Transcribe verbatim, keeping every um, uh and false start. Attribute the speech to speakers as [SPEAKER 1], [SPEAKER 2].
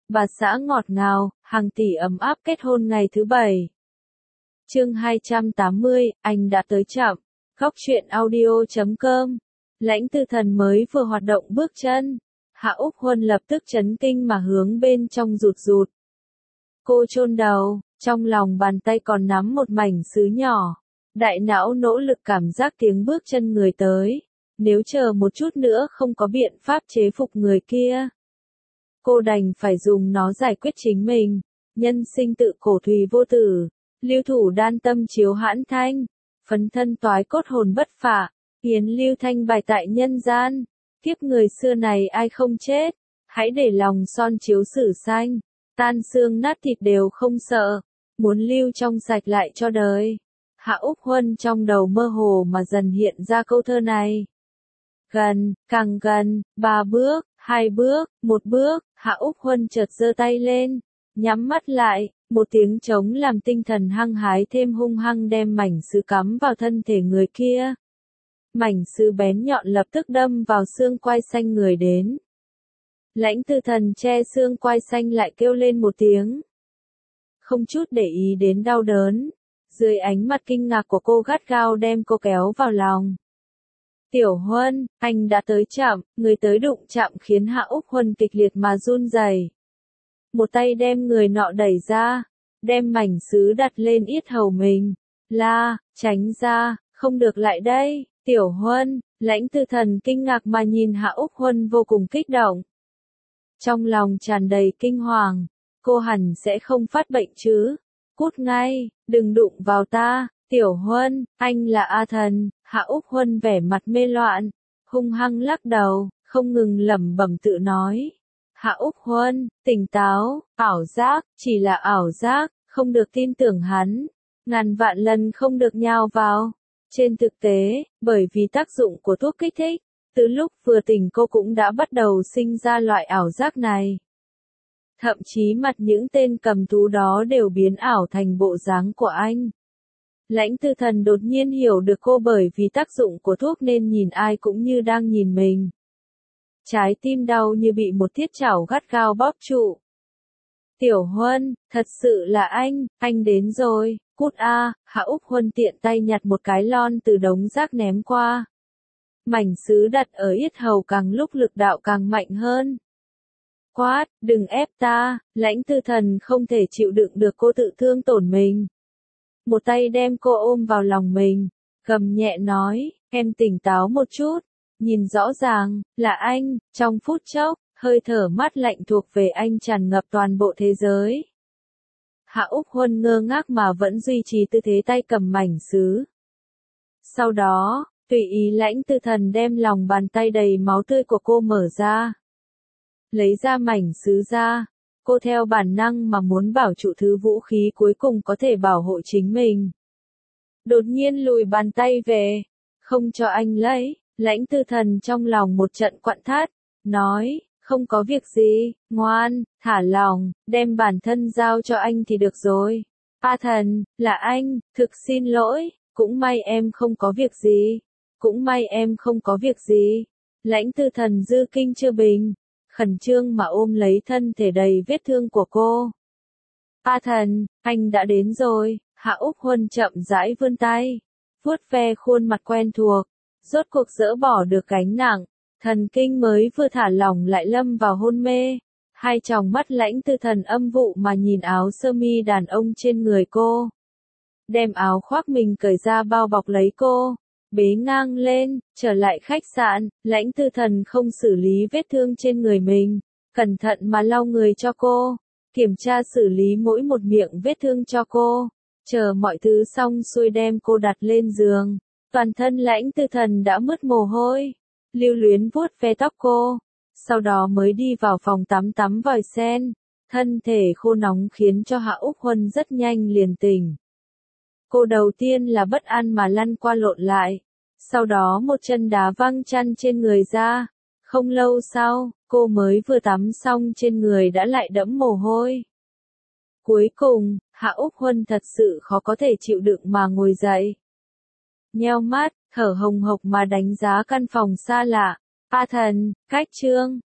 [SPEAKER 1] bà xã ngọt ngào, hàng tỷ ấm áp kết hôn ngày thứ bảy. Chương hai trăm tám mươi, anh đã tới chậm. Góc truyện audio chấm com. Lãnh Tư Thần mới vừa hoạt động bước chân, Hạ Úc Huân lập tức chấn kinh mà hướng bên trong rụt rụt. Cô chôn đầu, trong lòng bàn tay còn nắm một mảnh sứ nhỏ. Đại não nỗ lực cảm giác tiếng bước chân người tới. Nếu chờ một chút nữa không có biện pháp chế phục người kia, cô đành phải dùng nó giải quyết chính mình. Nhân sinh tự cổ thùy vô tử, lưu thủ đan tâm chiếu hãn thanh, phấn thân toái cốt hồn bất phạ, hiến lưu thanh bài tại nhân gian. Kiếp người xưa này ai không chết, hãy để lòng son chiếu sử xanh, tan xương nát thịt đều không sợ, muốn lưu trong sạch lại cho đời. Hạ Úc Huân trong đầu mơ hồ mà dần hiện ra câu thơ này. Gần, càng gần, ba bước, hai bước, một bước, Hạ Úc Huân chợt giơ tay lên, nhắm mắt lại, một tiếng trống làm tinh thần hăng hái thêm hung hăng đem mảnh sứ cắm vào thân thể người kia. Mảnh sứ bén nhọn lập tức đâm vào xương quai xanh người đến. Lãnh Tư Thần che xương quai xanh lại kêu lên một tiếng. Không chút để ý đến đau đớn, dưới ánh mắt kinh ngạc của cô gắt gao đem cô kéo vào lòng. Tiểu Huân, anh đã tới chậm, người tới đụng chạm khiến Hạ Úc Huân kịch liệt mà run rẩy. Một tay đem người nọ đẩy ra, đem mảnh sứ đặt lên yết hầu mình. La, tránh ra, không được lại đây, Tiểu Huân. Lãnh Tư Thần kinh ngạc mà nhìn Hạ Úc Huân vô cùng kích động. Trong lòng tràn đầy kinh hoàng, cô hẳn sẽ không phát bệnh chứ. Cút ngay, đừng đụng vào ta, Tiểu Huân, anh là A Thần. Hạ Úc Huân vẻ mặt mê loạn, hung hăng lắc đầu, không ngừng lẩm bẩm tự nói. Hạ Úc Huân, tỉnh táo, ảo giác, chỉ là ảo giác, không được tin tưởng hắn, ngàn vạn lần không được nhào vào. Trên thực tế, bởi vì tác dụng của thuốc kích thích, từ lúc vừa tỉnh cô cũng đã bắt đầu sinh ra loại ảo giác này. Thậm chí mặt những tên cầm thú đó đều biến ảo thành bộ dáng của anh. Lãnh Tư Thần đột nhiên hiểu được cô bởi vì tác dụng của thuốc nên nhìn ai cũng như đang nhìn mình. Trái tim đau như bị một thiết chảo gắt gao bóp trụ. Tiểu Huân, thật sự là anh, anh đến rồi, cút a. Hạ Úc Huân tiện tay nhặt một cái lon từ đống rác ném qua. Mảnh sứ đặt ở yết hầu càng lúc lực đạo càng mạnh hơn. Quát, đừng ép ta. Lãnh Tư Thần không thể chịu đựng được cô tự thương tổn mình. Một tay đem cô ôm vào lòng mình, gầm nhẹ nói, em tỉnh táo một chút, nhìn rõ ràng, là anh. Trong phút chốc, hơi thở mát lạnh thuộc về anh tràn ngập toàn bộ thế giới. Hạ Úc Huân ngơ ngác mà vẫn duy trì tư thế tay cầm mảnh sứ. Sau đó, tùy ý Lãnh Tư Thần đem lòng bàn tay đầy máu tươi của cô mở ra. Lấy ra mảnh sứ ra. Cô theo bản năng mà muốn bảo trụ thứ vũ khí cuối cùng có thể bảo hộ chính mình. Đột nhiên lùi bàn tay về, không cho anh lấy. Lãnh Tư Thần trong lòng một trận quặn thắt, nói, không có việc gì, ngoan, thả lòng, đem bản thân giao cho anh thì được rồi. A Thần, là anh, thực xin lỗi, cũng may em không có việc gì, cũng may em không có việc gì. Lãnh Tư Thần dư kinh chưa bình, khẩn trương mà ôm lấy thân thể đầy vết thương của cô. A Thần, anh đã đến rồi. Hạ Úc Huân chậm rãi vươn tay, vuốt ve khuôn mặt quen thuộc, rốt cuộc dỡ bỏ được gánh nặng. Thần kinh mới vừa thả lỏng lại lâm vào hôn mê. Hai tròng mắt Lãnh Tư Thần âm vụ mà nhìn áo sơ mi đàn ông trên người cô. Đem áo khoác mình cởi ra bao bọc lấy cô, bế ngang lên, trở lại khách sạn. Lãnh Tư Thần không xử lý vết thương trên người mình, cẩn thận mà lau người cho cô, kiểm tra xử lý mỗi một miệng vết thương cho cô. Chờ mọi thứ xong xuôi đem cô đặt lên giường, toàn thân Lãnh Tư Thần đã mướt mồ hôi, lưu luyến vuốt ve tóc cô, sau đó mới đi vào phòng tắm tắm vòi sen. Thân thể khô nóng khiến cho Hạ Úc Huân rất nhanh liền tỉnh. Cô đầu tiên là bất an mà lăn qua lộn lại, sau đó một chân đá văng chăn trên người ra. Không lâu sau, cô mới vừa tắm xong trên người đã lại đẫm mồ hôi. Cuối cùng, Hạ Úc Huân thật sự khó có thể chịu đựng mà ngồi dậy. Nheo mắt, thở hồng hộc mà đánh giá căn phòng xa lạ. A Thần, cách trương,